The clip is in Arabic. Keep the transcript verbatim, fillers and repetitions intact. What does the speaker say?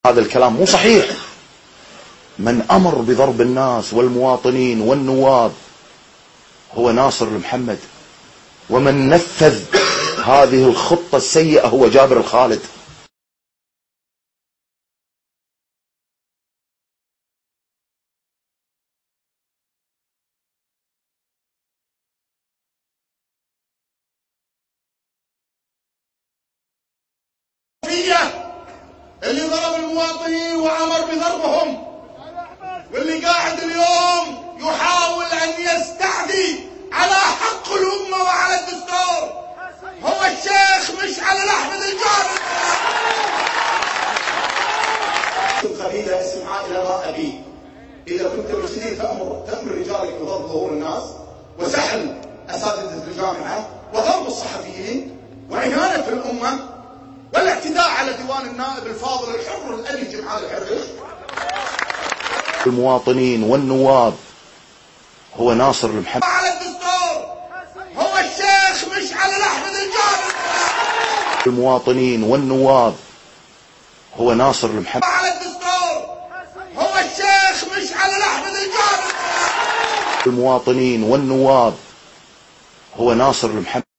هذا الكلام مو صحيح. من أمر بضرب الناس والمواطنين والنواب هو ناصر المحمد، ومن نفذ هذه الخطة السيئة هو جابر الخالد. اللي ضرب المواطنين وأمر بضربهم، واللي قاعد اليوم يحاول أن يستعدي على حق الأمة وعلى الدستور هو الشيخ مشعل أحمد الجابر. القبيلة اسمع إلى ما أبي، إذا كنت مرشدين تأمر تأمر رجالك بضرب ظهور الناس وسحل أساتذة الجامعة وضرب الصحفيين وإهانة الأمة والاعتداء على ديوان النائب الفاضل الحر الأبي جمعان الحرش. المواطنين والنواب هو ناصر المحمد. على الدستور هو الشيخ مشعل أحمد الجابر. المواطنين والنواب هو ناصر المحمد. على الدستور هو الشيخ مشعل أحمد الجابر. المواطنين والنواب هو ناصر المحمد.